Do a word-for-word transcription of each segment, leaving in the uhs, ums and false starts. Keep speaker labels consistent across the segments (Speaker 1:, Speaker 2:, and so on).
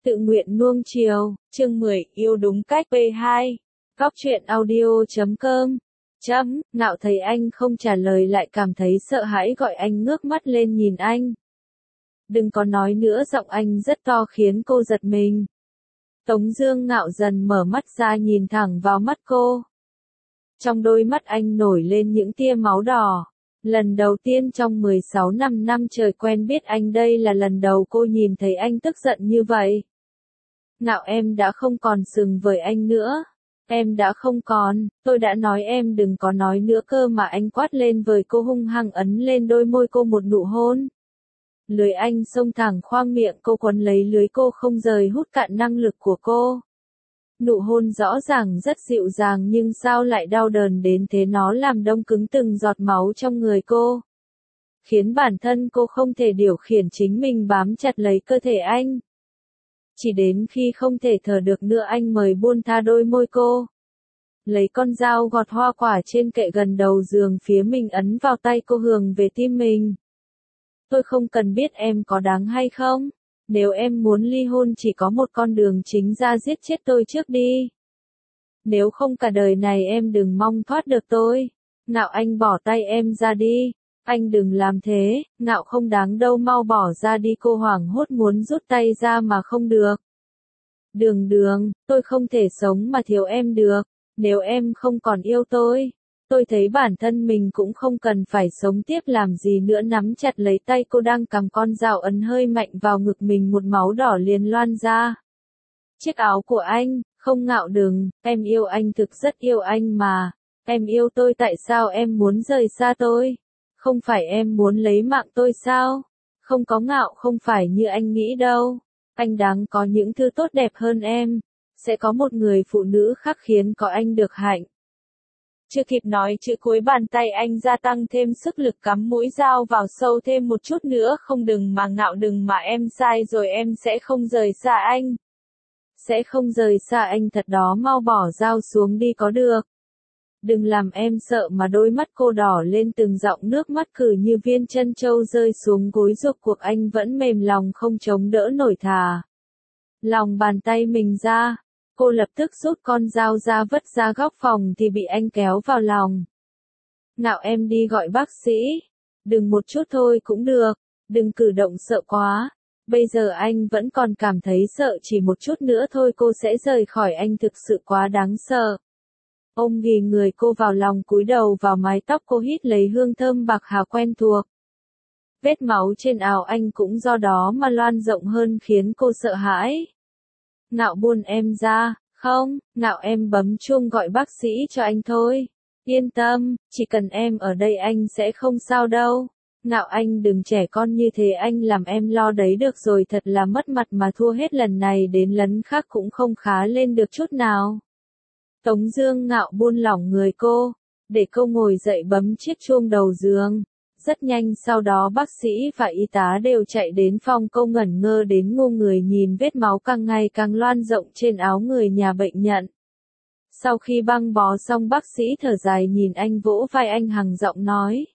Speaker 1: Tự nguyện nuông chiều, chương mười, yêu đúng cách pê hai. Góc truyện audio chấm com. Chấm, Ngạo thấy anh không trả lời lại cảm thấy sợ hãi gọi anh ngước mắt lên nhìn anh. Đừng có nói nữa, giọng anh rất to khiến cô giật mình. Tống Dương Ngạo dần mở mắt ra nhìn thẳng vào mắt cô. Trong đôi mắt anh nổi lên những tia máu đỏ. Lần đầu tiên trong mười sáu năm năm trời quen biết anh, đây là lần đầu cô nhìn thấy anh tức giận như vậy. Ngạo, em đã không còn sừng với anh nữa. Em đã không còn, tôi đã nói em đừng có nói nữa cơ mà, anh quát lên với cô, hung hăng ấn lên đôi môi cô một nụ hôn. Lưỡi anh xông thẳng khoang miệng cô, quấn lấy lưỡi cô không rời, hút cạn năng lực của cô. Nụ hôn rõ ràng rất dịu dàng nhưng sao lại đau đớn đến thế, nó làm đông cứng từng giọt máu trong người cô. Khiến bản thân cô không thể điều khiển chính mình, bám chặt lấy cơ thể anh. Chỉ đến khi không thể thở được nữa anh mới buông tha đôi môi cô. Lấy con dao gọt hoa quả trên kệ gần đầu giường phía mình ấn vào tay cô, hướng về tim mình. Tôi không cần biết em có đáng hay không. Nếu em muốn ly hôn chỉ có một con đường chính ra, giết chết tôi trước đi. Nếu không cả đời này em đừng mong thoát được tôi. Ngạo, anh bỏ tay em ra đi. Anh đừng làm thế, Ngạo không đáng đâu, mau bỏ ra đi. Cô hoảng hốt muốn rút tay ra mà không được. Đường Đường, tôi không thể sống mà thiếu em được. Nếu em không còn yêu tôi, tôi thấy bản thân mình cũng không cần phải sống tiếp làm gì nữa. Nắm chặt lấy tay cô đang cầm con dao, ấn hơi mạnh vào ngực mình, một máu đỏ liền loan ra. Chiếc áo của anh, không Ngạo đừng, em yêu anh, thực rất yêu anh mà. Em yêu tôi, tại sao em muốn rời xa tôi? Không phải em muốn lấy mạng tôi sao? Không có Ngạo, không phải như anh nghĩ đâu. Anh đáng có những thứ tốt đẹp hơn em. Sẽ có một người phụ nữ khác khiến có anh được hạnh. Chưa kịp nói chữ cuối, bàn tay anh gia tăng thêm sức lực, cắm mũi dao vào sâu thêm một chút nữa. Không, đừng mà Ngạo, đừng mà, em sai rồi, em sẽ không rời xa anh. Sẽ không rời xa anh thật đó, mau bỏ dao xuống đi có được. Đừng làm em sợ mà. Đôi mắt cô đỏ lên, từng giọt nước mắt cử như viên trân châu rơi xuống gối, rốt cuộc anh vẫn mềm lòng không chống đỡ nổi, thả lòng bàn tay mình ra. Cô lập tức rút con dao ra, vứt ra góc phòng thì bị anh kéo vào lòng. Ngạo, em đi gọi bác sĩ. Đừng, một chút thôi cũng được. Đừng cử động sợ quá. Bây giờ anh vẫn còn cảm thấy sợ, chỉ một chút nữa thôi cô sẽ rời khỏi anh, thực sự quá đáng sợ. Ôm ghì người cô vào lòng, cúi đầu vào mái tóc cô, hít lấy hương thơm bạc hà quen thuộc. Vết máu trên áo anh cũng do đó mà loan rộng hơn, khiến cô sợ hãi. Ngạo, buông em ra. Không, Ngạo, em bấm chuông gọi bác sĩ cho anh thôi. Yên tâm, chỉ cần em ở đây anh sẽ không sao đâu. Ngạo, anh đừng trẻ con như thế, anh làm em lo đấy. Được rồi, thật là mất mặt mà, thua hết lần này đến lần khác cũng không khá lên được chút nào. Tống Dương Ngạo buông lỏng người cô, để cô ngồi dậy bấm chiếc chuông đầu giường. Rất nhanh sau đó bác sĩ và y tá đều chạy đến phòng. Cô ngẩn ngơ đến ngu người nhìn vết máu càng ngày càng loan rộng trên áo người nhà bệnh nhân. Sau khi băng bó xong, bác sĩ thở dài nhìn anh, vỗ vai anh, hằng giọng nói.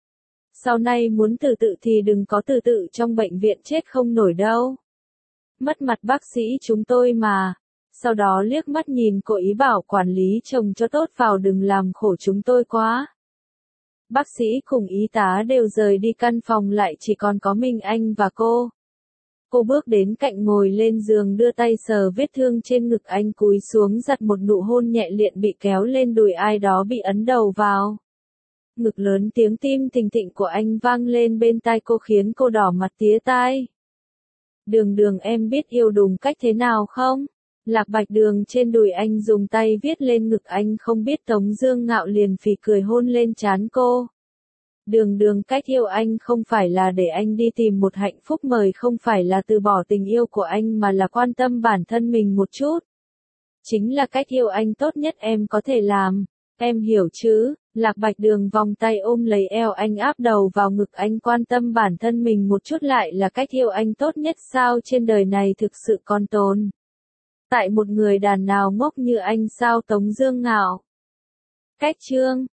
Speaker 1: Sau này muốn tự tự thì đừng có tự tự trong bệnh viện, chết không nổi đâu. Mất mặt bác sĩ chúng tôi mà. Sau đó liếc mắt nhìn cô, ý bảo quản lý chồng cho tốt vào, đừng làm khổ chúng tôi quá. Bác sĩ cùng y tá đều rời đi, căn phòng lại chỉ còn có mình anh và cô. Cô bước đến cạnh, ngồi lên giường, đưa tay sờ vết thương trên ngực anh, cúi xuống giật một nụ hôn nhẹ, liền bị kéo lên đùi, ai đó bị ấn đầu vào ngực, lớn tiếng tim thình thịch của anh vang lên bên tai cô, khiến cô đỏ mặt tía tai. Đường Đường, em biết yêu đúng cách thế nào không? Lạc bạch đường trên đùi anh dùng tay viết lên ngực anh, không biết. Tống Dương Ngạo liền phì cười hôn lên trán cô. Đường Đường, cách yêu anh không phải là để anh đi tìm một hạnh phúc mới, không phải là từ bỏ tình yêu của anh, mà là quan tâm bản thân mình một chút. Chính là cách yêu anh tốt nhất em có thể làm. Em hiểu chứ? Lạc bạch đường vòng tay ôm lấy eo anh, áp đầu vào ngực anh, quan tâm bản thân mình một chút lại là cách yêu anh tốt nhất sao? Trên đời này thực sự còn tồn tại một người đàn nào ngốc như anh sao? Tống Dương Ngạo. Cách chương